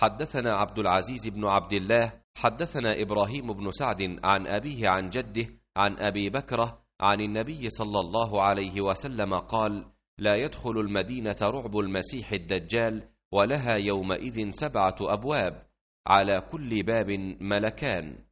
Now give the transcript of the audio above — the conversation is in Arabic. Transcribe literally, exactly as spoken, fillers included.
حدثنا عبد العزيز بن عبد الله حدثنا إبراهيم بن سعد عن أبيه عن جده عن أبي بكرة عن النبي صلى الله عليه وسلم قال: لا يدخل المدينة رعب المسيح الدجال، ولها يومئذ سبعة أبواب، على كل باب ملكان.